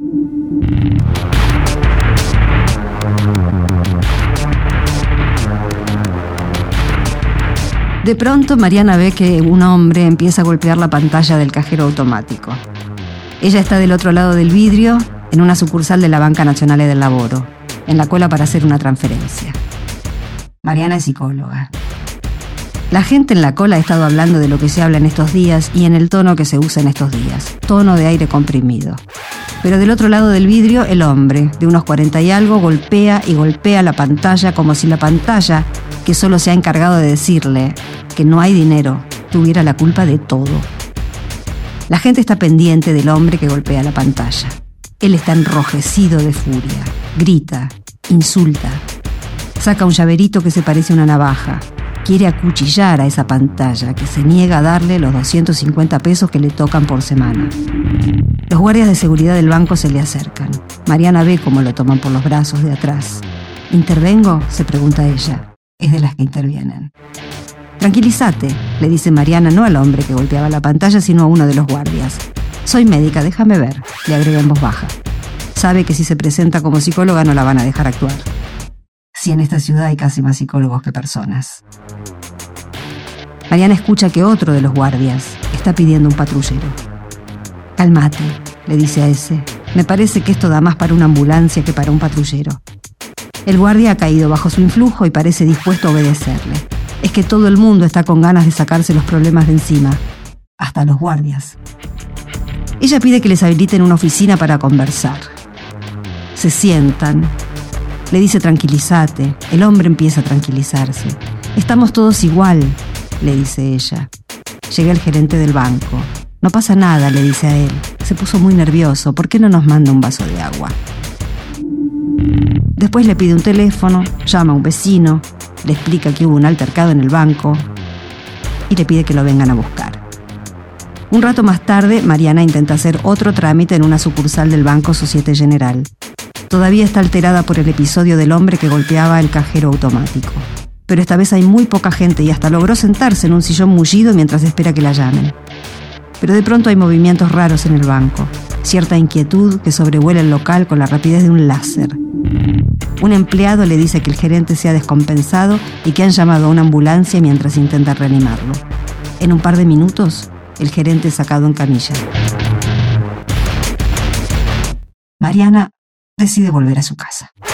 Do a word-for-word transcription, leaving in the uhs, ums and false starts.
De pronto, Mariana ve que un hombre empieza a golpear la pantalla del cajero automático. Ella está del otro lado del vidrio, en una sucursal de la Banca Nacional del Laboro, en la cola para hacer una transferencia. Mariana es psicóloga. La gente en la cola ha estado hablando de lo que se habla en estos días y en el tono que se usa en estos días, tono de aire comprimido. Pero del otro lado del vidrio, el hombre, de unos cuarenta y algo, golpea y golpea la pantalla como si la pantalla, que solo se ha encargado de decirle que no hay dinero, tuviera la culpa de todo. La gente está pendiente del hombre que golpea la pantalla. Él está enrojecido de furia, grita, insulta, saca un llaverito que se parece a una navaja, quiere acuchillar a esa pantalla que se niega a darle los doscientos cincuenta pesos que le tocan por semana. Los guardias de seguridad del banco se le acercan. Mariana ve cómo lo toman por los brazos de atrás. ¿Intervengo?, se pregunta ella. Es de las que intervienen. Tranquilízate, le dice Mariana, no al hombre que golpeaba la pantalla, sino a uno de los guardias. Soy médica, déjame ver, le agrega en voz baja. Sabe que si se presenta como psicóloga no la van a dejar actuar. Si en esta ciudad hay casi más psicólogos que personas. Mariana escucha que otro de los guardias está pidiendo un patrullero. Cálmate, le dice a ese. Me parece que esto da más para una ambulancia que para un patrullero. El guardia ha caído bajo su influjo y parece dispuesto a obedecerle. Es que todo el mundo está con ganas de sacarse los problemas de encima, hasta los guardias. Ella pide que les habiliten una oficina para conversar. Se sientan. Le dice tranquilízate. El hombre empieza a tranquilizarse. Estamos todos igual, le dice ella. Llega el gerente del banco. No pasa nada, le dice a él. Se puso muy nervioso. ¿Por qué no nos manda un vaso de agua? Después le pide un teléfono, llama a un vecino, le explica que hubo un altercado en el banco y le pide que lo vengan a buscar. Un rato más tarde, Mariana intenta hacer otro trámite en una sucursal del Banco Societe General. Todavía está alterada por el episodio del hombre que golpeaba el cajero automático. Pero esta vez hay muy poca gente y hasta logró sentarse en un sillón mullido mientras espera que la llamen. Pero de pronto hay movimientos raros en el banco, cierta inquietud que sobrevuela el local con la rapidez de un láser. Un empleado le dice que el gerente se ha descompensado y que han llamado a una ambulancia mientras intenta reanimarlo. En un par de minutos, el gerente es sacado en camilla. Mariana decide volver a su casa.